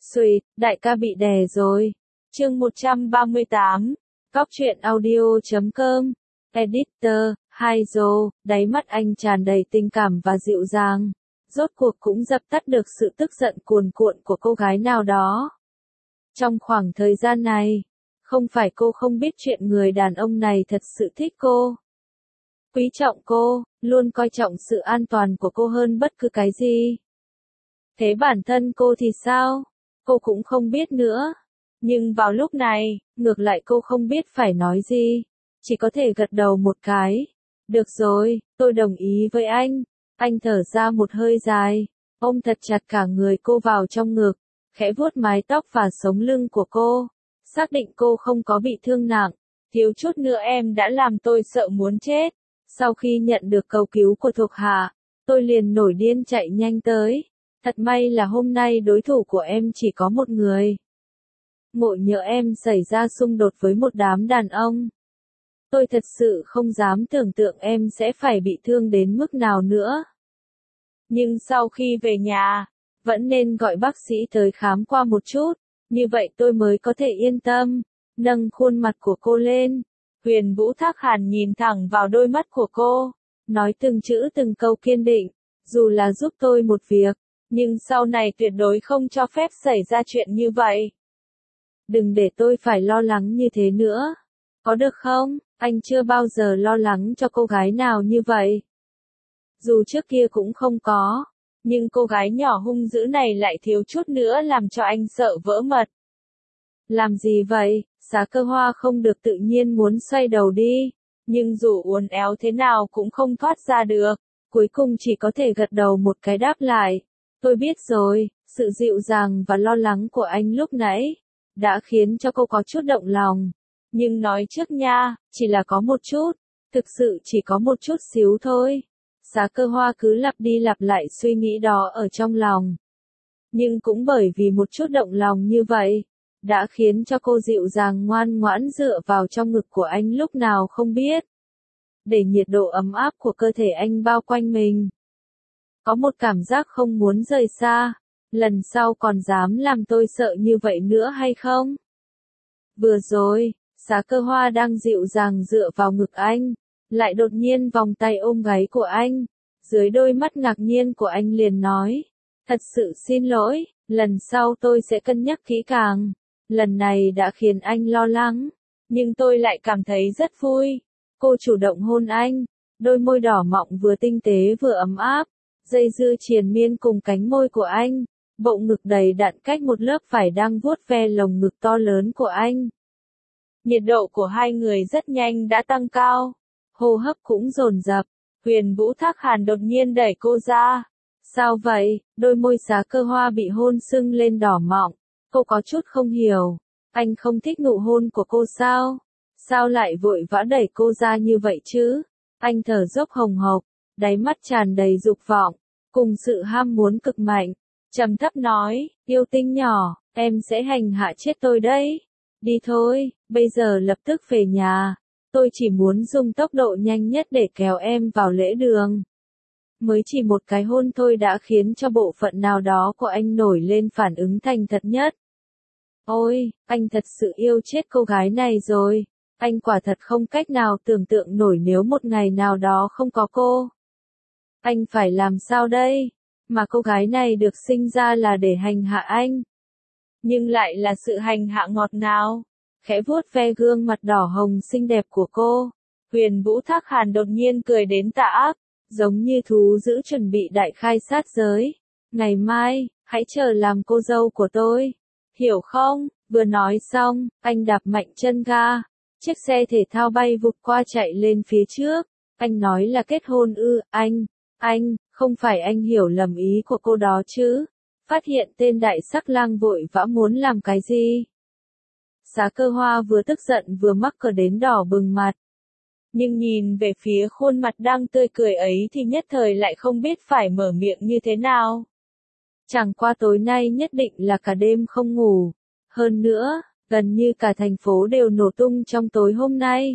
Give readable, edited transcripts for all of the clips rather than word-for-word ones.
Xùi, đại ca bị đè rồi. Chương 138. Cóc truyện audio.com. Editor, Haizo, đáy mắt anh tràn đầy tình cảm và dịu dàng. Rốt cuộc cũng dập tắt được sự tức giận cuồn cuộn của cô gái nào đó. Trong khoảng thời gian này, không phải cô không biết chuyện người đàn ông này thật sự thích cô. Quý trọng cô, luôn coi trọng sự an toàn của cô hơn bất cứ cái gì. Thế bản thân cô thì sao? Cô cũng không biết nữa. Nhưng vào lúc này, ngược lại cô không biết phải nói gì. Chỉ có thể gật đầu một cái. Được rồi, tôi đồng ý với anh. Anh thở ra một hơi dài, ôm thật chặt cả người cô vào trong ngực, khẽ vuốt mái tóc và sống lưng của cô. Xác định cô không có bị thương nặng. Thiếu chút nữa em đã làm tôi sợ muốn chết. Sau khi nhận được cầu cứu của thuộc hạ, tôi liền nổi điên chạy nhanh tới. Thật may là hôm nay đối thủ của em chỉ có một người. Ngộ nhỡ em xảy ra xung đột với một đám đàn ông. Tôi thật sự không dám tưởng tượng em sẽ phải bị thương đến mức nào nữa. Nhưng sau khi về nhà, vẫn nên gọi bác sĩ tới khám qua một chút, như vậy tôi mới có thể yên tâm. Nâng khuôn mặt của cô lên, Huyền Vũ Thác Hàn nhìn thẳng vào đôi mắt của cô, nói từng chữ từng câu kiên định, dù là giúp tôi một việc, nhưng sau này tuyệt đối không cho phép xảy ra chuyện như vậy. Đừng để tôi phải lo lắng như thế nữa. Có được không? Anh chưa bao giờ lo lắng cho cô gái nào như vậy. Dù trước kia cũng không có, nhưng cô gái nhỏ hung dữ này lại thiếu chút nữa làm cho anh sợ vỡ mật. Làm gì vậy? Xá Cơ Hoa không được tự nhiên muốn xoay đầu đi, nhưng dù uốn éo thế nào cũng không thoát ra được, cuối cùng chỉ có thể gật đầu một cái đáp lại. Tôi biết rồi, sự dịu dàng và lo lắng của anh lúc nãy đã khiến cho cô có chút động lòng. Nhưng nói trước nha, chỉ là có một chút, thực sự chỉ có một chút xíu thôi. Xá Cơ Hoa cứ lặp đi lặp lại suy nghĩ đó ở trong lòng. Nhưng cũng bởi vì một chút động lòng như vậy, đã khiến cho cô dịu dàng ngoan ngoãn dựa vào trong ngực của anh lúc nào không biết. Để nhiệt độ ấm áp của cơ thể anh bao quanh mình. Có một cảm giác không muốn rời xa. Lần sau còn dám làm tôi sợ như vậy nữa hay không? Vừa rồi, Xá Cơ Hoa đang dịu dàng dựa vào ngực anh, lại đột nhiên vòng tay ôm gáy của anh. Dưới đôi mắt ngạc nhiên của anh liền nói, thật sự xin lỗi, lần sau tôi sẽ cân nhắc kỹ càng. Lần này đã khiến anh lo lắng, nhưng tôi lại cảm thấy rất vui. Cô chủ động hôn anh, đôi môi đỏ mọng vừa tinh tế vừa ấm áp, dây dưa triền miên cùng cánh môi của anh, bộ ngực đầy đặn cách một lớp vải đang vuốt ve lồng ngực to lớn của anh. Nhiệt độ của hai người rất nhanh đã tăng cao, hô hấp cũng dồn dập. Huyền Vũ Thác Hàn đột nhiên đẩy cô ra. Sao vậy? Đôi môi Xá Cơ Hoa bị hôn sưng lên đỏ mọng. Cô có chút không hiểu. Anh không thích nụ hôn của cô sao? Sao lại vội vã đẩy cô ra như vậy chứ? Anh thở dốc hồng hộc, đáy mắt tràn đầy dục vọng, cùng sự ham muốn cực mạnh. Trầm thấp nói, yêu tinh nhỏ, em sẽ hành hạ chết tôi đấy. Đi thôi, bây giờ lập tức về nhà. Tôi chỉ muốn dùng tốc độ nhanh nhất để kéo em vào lễ đường. Mới chỉ một cái hôn thôi đã khiến cho bộ phận nào đó của anh nổi lên phản ứng thành thật nhất. Ôi, anh thật sự yêu chết cô gái này rồi. Anh quả thật không cách nào tưởng tượng nổi nếu một ngày nào đó không có cô. Anh phải làm sao đây? Mà cô gái này được sinh ra là để hành hạ anh. Nhưng lại là sự hành hạ ngọt ngào. Khẽ vuốt ve gương mặt đỏ hồng xinh đẹp của cô. Huyền Vũ Thác Hàn đột nhiên cười đến tà ác, giống như thú dữ chuẩn bị đại khai sát giới. Ngày mai, hãy chờ làm cô dâu của tôi. Hiểu không? Vừa nói xong, anh đạp mạnh chân ga. Chiếc xe thể thao bay vụt qua chạy lên phía trước. Anh nói là kết hôn ư? Anh, không phải anh hiểu lầm ý của cô đó chứ? Phát hiện tên đại sắc lang vội vã muốn làm cái gì? Xá Cơ Hoa vừa tức giận vừa mắc cỡ đến đỏ bừng mặt. Nhưng nhìn về phía khuôn mặt đang tươi cười ấy thì nhất thời lại không biết phải mở miệng như thế nào. Chẳng qua tối nay nhất định là cả đêm không ngủ. Hơn nữa, gần như cả thành phố đều nổ tung trong tối hôm nay.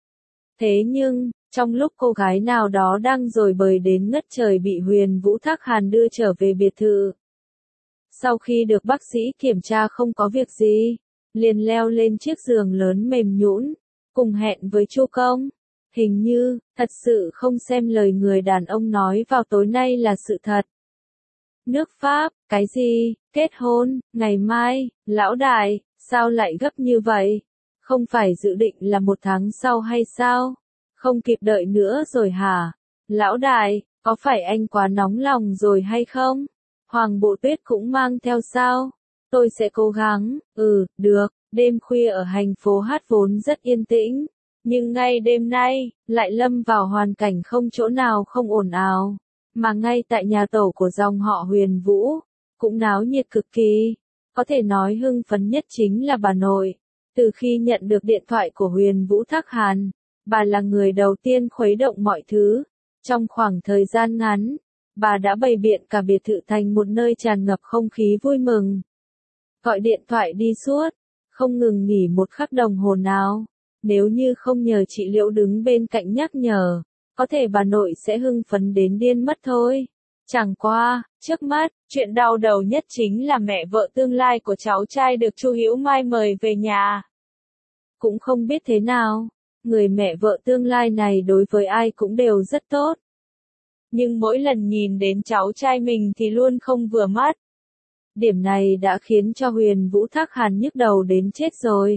Thế nhưng, trong lúc cô gái nào đó đang rồi bời đến ngất trời bị Huyền Vũ Thác Hàn đưa trở về biệt thự, Sau khi được bác sĩ kiểm tra không có việc gì, liền leo lên chiếc giường lớn mềm nhũn, cùng hẹn với Chu Công. Hình như, thật sự không xem lời người đàn ông nói vào tối nay là sự thật. Nước Pháp, cái gì, kết hôn, ngày mai, lão đại, sao lại gấp như vậy? Không phải dự định là 1 tháng sau hay sao? Không kịp đợi nữa rồi hả? Lão đại, có phải anh quá nóng lòng rồi hay không? Hoàng Bộ Tuyết cũng mang theo sao? Tôi sẽ cố gắng, được, đêm khuya ở thành phố Hát vốn rất yên tĩnh. Nhưng ngay đêm nay, lại lâm vào hoàn cảnh không chỗ nào không ồn ào. Mà ngay tại nhà tổ của dòng họ Huyền Vũ, cũng náo nhiệt cực kỳ. Có thể nói hưng phấn nhất chính là bà nội. Từ khi nhận được điện thoại của Huyền Vũ Thác Hàn, bà là người đầu tiên khuấy động mọi thứ. Trong khoảng thời gian ngắn, bà đã bày biện cả biệt thự thành một nơi tràn ngập không khí vui mừng. Gọi điện thoại đi suốt, không ngừng nghỉ một khắc đồng hồ nào. Nếu như không nhờ chị Liễu đứng bên cạnh nhắc nhở, có thể bà nội sẽ hưng phấn đến điên mất thôi. Chẳng qua, trước mắt, chuyện đau đầu nhất chính là mẹ vợ tương lai của cháu trai được Chu Hữu Mai mời về nhà. Cũng không biết thế nào, người mẹ vợ tương lai này đối với ai cũng đều rất tốt. Nhưng mỗi lần nhìn đến cháu trai mình thì luôn không vừa mắt. Điểm này đã khiến cho Huyền Vũ Thác Hàn nhức đầu đến chết rồi.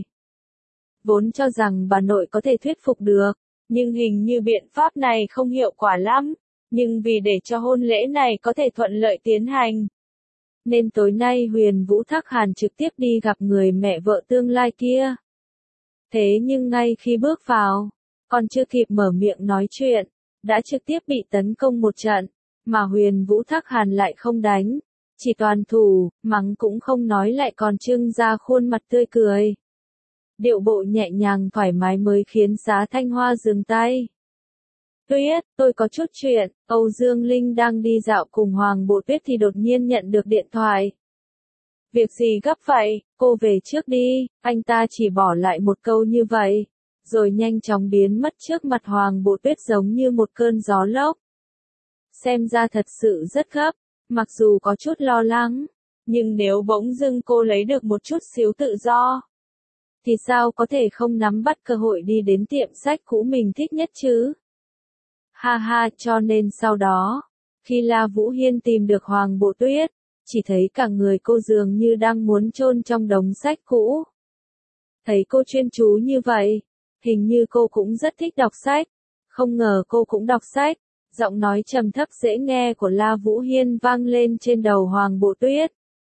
Vốn cho rằng bà nội có thể thuyết phục được, nhưng hình như biện pháp này không hiệu quả lắm. Nhưng vì để cho hôn lễ này có thể thuận lợi tiến hành, nên tối nay Huyền Vũ Thác Hàn trực tiếp đi gặp người mẹ vợ tương lai kia. Thế nhưng ngay khi bước vào, còn chưa kịp mở miệng nói chuyện, đã trực tiếp bị tấn công một trận, mà Huyền Vũ Thác Hàn lại không đánh, chỉ toàn thủ, mắng cũng không nói lại còn trưng ra khuôn mặt tươi cười. Điệu bộ nhẹ nhàng thoải mái mới khiến Giá Thanh Hoa dừng tay. Tuyết, tôi có chút chuyện, Âu Dương Linh đang đi dạo cùng Hoàng Bộ Tuyết thì đột nhiên nhận được điện thoại. Việc gì gấp vậy, cô về trước đi, anh ta chỉ bỏ lại một câu như vậy, rồi nhanh chóng biến mất trước mặt Hoàng Bộ Tuyết giống như một cơn gió lốc. Xem ra thật sự rất gấp, mặc dù có chút lo lắng, nhưng nếu bỗng dưng cô lấy được một chút xíu tự do, thì sao có thể không nắm bắt cơ hội đi đến tiệm sách cũ mình thích nhất chứ? Ha ha, cho nên sau đó, khi La Vũ Hiên tìm được Hoàng Bộ Tuyết, chỉ thấy cả người cô dường như đang muốn chôn trong đống sách cũ. Thấy cô chuyên chú như vậy, hình như cô cũng rất thích đọc sách. Không ngờ cô cũng đọc sách. Giọng nói trầm thấp dễ nghe của La Vũ Hiên vang lên trên đầu Hoàng Bộ Tuyết,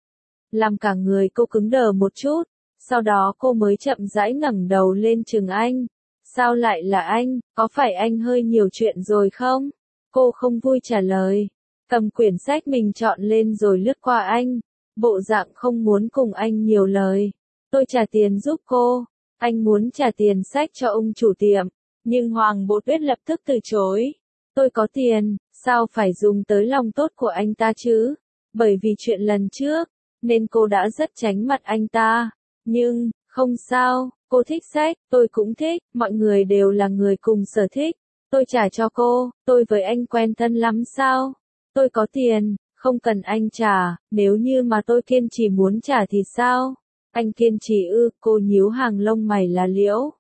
làm cả người cô cứng đờ một chút. Sau đó cô mới chậm rãi ngẩng đầu lên chừng anh. Sao lại là anh, có phải anh hơi nhiều chuyện rồi không? Cô không vui trả lời. Cầm quyển sách mình chọn lên rồi lướt qua anh. Bộ dạng không muốn cùng anh nhiều lời. Tôi trả tiền giúp cô. Anh muốn trả tiền sách cho ông chủ tiệm. Nhưng Hoàng Bộ Tuyết lập tức từ chối. Tôi có tiền, sao phải dùng tới lòng tốt của anh ta chứ? Bởi vì chuyện lần trước, nên cô đã rất tránh mặt anh ta. Nhưng, không sao, cô thích sách, tôi cũng thích, mọi người đều là người cùng sở thích. Tôi trả cho cô, tôi với anh quen thân lắm sao? Tôi có tiền, không cần anh trả, nếu như mà tôi kiên trì muốn trả thì sao? Anh kiên trì ư, cô nhíu hàng lông mày lá liễu.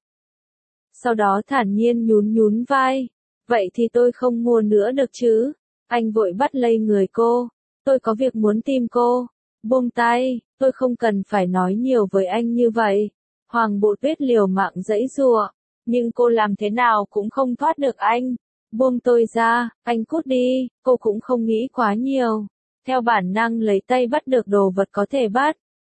Sau đó thản nhiên nhún nhún vai. Vậy thì tôi không mua nữa được chứ? Anh vội bắt lấy người cô. Tôi có việc muốn tìm cô. Buông tay, tôi không cần phải nói nhiều với anh như vậy. Hoàng Bộ Tuyết liều mạng giãy giụa, nhưng cô làm thế nào cũng không thoát được anh. Buông tôi ra, anh cút đi, cô cũng không nghĩ quá nhiều. Theo bản năng lấy tay bắt được đồ vật có thể bắt.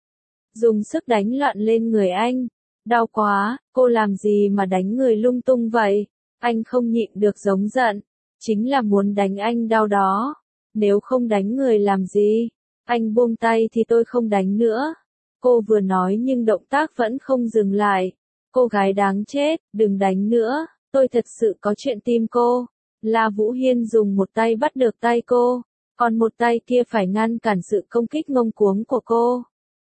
Dùng sức đánh loạn lên người anh. Đau quá, cô làm gì mà đánh người lung tung vậy? Anh không nhịn được giống giận. Chính là muốn đánh anh đau đó. Nếu không đánh người làm gì? Anh buông tay thì tôi không đánh nữa. Cô vừa nói nhưng động tác vẫn không dừng lại. Cô gái đáng chết, đừng đánh nữa, tôi thật sự có chuyện tìm cô. La Vũ Hiên dùng một tay bắt được tay cô, còn một tay kia phải ngăn cản sự công kích ngông cuống của cô.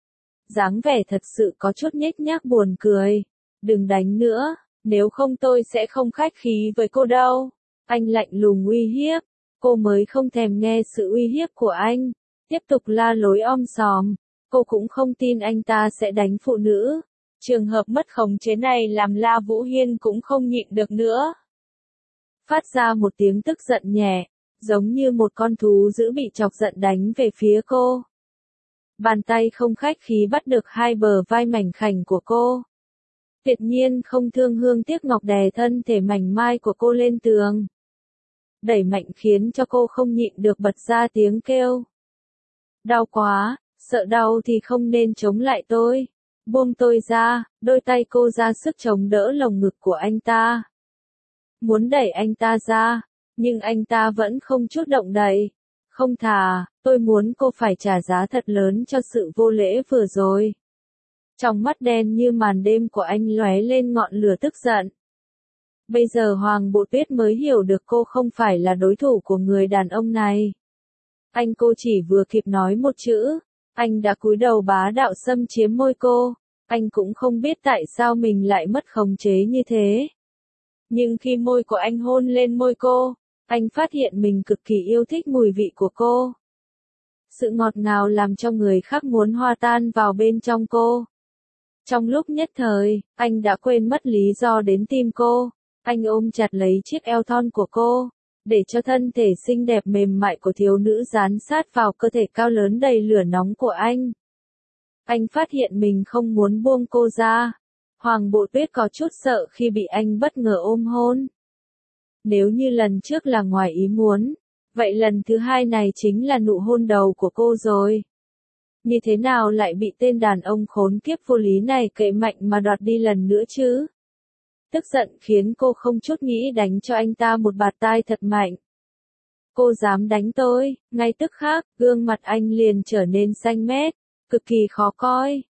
Dáng vẻ thật sự có chút nhếch nhác buồn cười. Đừng đánh nữa, nếu không tôi sẽ không khách khí với cô đâu. Anh lạnh lùng uy hiếp, cô mới không thèm nghe sự uy hiếp của anh. tiếp tục la lối om sòm. Cô cũng không tin anh ta sẽ đánh phụ nữ. Trường hợp mất khống chế này làm La Vũ Hiên cũng không nhịn được nữa. Phát ra một tiếng tức giận nhẹ, giống như một con thú dữ bị chọc giận đánh về phía cô. Bàn tay không khách khí bắt được hai bờ vai mảnh khảnh của cô. Tuyệt nhiên không thương hương tiếc ngọc đè thân thể mảnh mai của cô lên tường. Đẩy mạnh khiến cho cô không nhịn được bật ra tiếng kêu. Đau quá, sợ đau thì không nên chống lại tôi. Buông tôi ra, đôi tay cô ra sức chống đỡ lồng ngực của anh ta. Muốn đẩy anh ta ra, nhưng anh ta vẫn không chút động đậy. Không thà, tôi muốn cô phải trả giá thật lớn cho sự vô lễ vừa rồi. Trong mắt đen như màn đêm của anh lóe lên ngọn lửa tức giận. Bây giờ Hoàng Bộ Tuyết mới hiểu được cô không phải là đối thủ của người đàn ông này. Cô chỉ vừa kịp nói một chữ, anh đã cúi đầu bá đạo xâm chiếm môi cô. Anh cũng không biết tại sao mình lại mất khống chế như thế. Nhưng khi môi của anh hôn lên môi cô, anh phát hiện mình cực kỳ yêu thích mùi vị của cô. Sự ngọt ngào làm cho người khác muốn hòa tan vào bên trong cô. Trong lúc nhất thời, anh đã quên mất lý do đến tìm cô. Anh ôm chặt lấy chiếc eo thon của cô, để cho thân thể xinh đẹp mềm mại của thiếu nữ dán sát vào cơ thể cao lớn đầy lửa nóng của anh. Anh phát hiện mình không muốn buông cô ra. Hoàng Bộ Tuyết có chút sợ khi bị anh bất ngờ ôm hôn. Nếu như lần trước là ngoài ý muốn, vậy lần thứ hai này chính là nụ hôn đầu của cô rồi. Như thế nào lại bị tên đàn ông khốn kiếp vô lý này cậy mạnh mà đoạt đi lần nữa chứ? Tức giận khiến cô không chút nghĩ đánh cho anh ta một bạt tai thật mạnh. Cô dám đánh tôi, ngay tức khắc, gương mặt anh liền trở nên xanh mét, cực kỳ khó coi.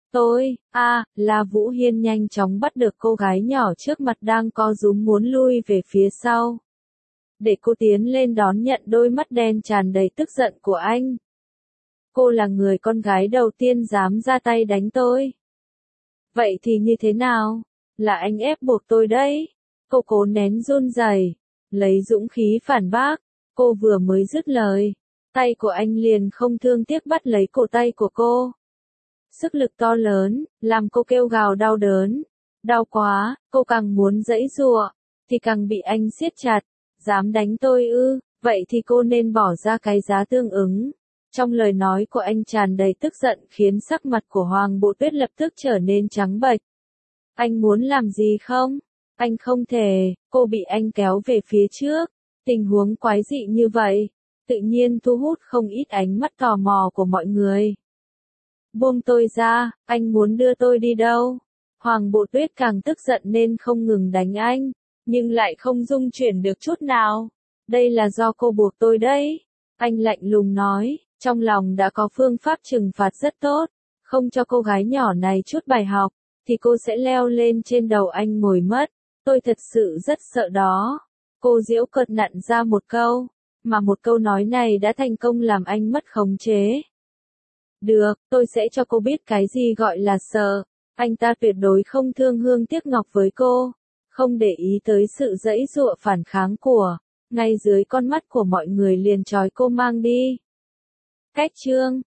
La Vũ Hiên nhanh chóng bắt được cô gái nhỏ trước mặt đang co rúm muốn lui về phía sau. Để cô tiến lên đón nhận đôi mắt đen tràn đầy tức giận của anh. Cô là người con gái đầu tiên dám ra tay đánh tôi. Vậy thì như thế nào? Là anh ép buộc tôi đấy. Cô cố nén run rẩy, lấy dũng khí phản bác. Cô vừa mới dứt lời, tay của anh liền không thương tiếc bắt lấy cổ tay của cô. Sức lực to lớn, làm cô kêu gào đau đớn. Đau quá, cô càng muốn giãy giụa, thì càng bị anh siết chặt. Dám đánh tôi ư, vậy thì cô nên bỏ ra cái giá tương ứng. Trong lời nói của anh tràn đầy tức giận khiến sắc mặt của Hoàng Bộ Tuyết lập tức trở nên trắng bệch. Anh muốn làm gì không? Anh không thể, cô bị anh kéo về phía trước. Tình huống quái dị như vậy, tự nhiên thu hút không ít ánh mắt tò mò của mọi người. Buông tôi ra, anh muốn đưa tôi đi đâu? Hoàng Bộ Tuyết càng tức giận nên không ngừng đánh anh, nhưng lại không dung chuyển được chút nào. Đây là do cô buộc tôi đấy. Anh lạnh lùng nói, trong lòng đã có phương pháp trừng phạt rất tốt, không cho cô gái nhỏ này chút bài học, thì cô sẽ leo lên trên đầu anh ngồi mất. Tôi thật sự rất sợ đó. Cô giễu cợt nặn ra một câu, mà một câu nói này đã thành công làm anh mất khống chế. Được, tôi sẽ cho cô biết cái gì gọi là sợ. Anh ta tuyệt đối không thương hương tiếc ngọc với cô, không để ý tới sự giãy giụa phản kháng của, ngay dưới con mắt của mọi người liền trói cô mang đi. Cách chương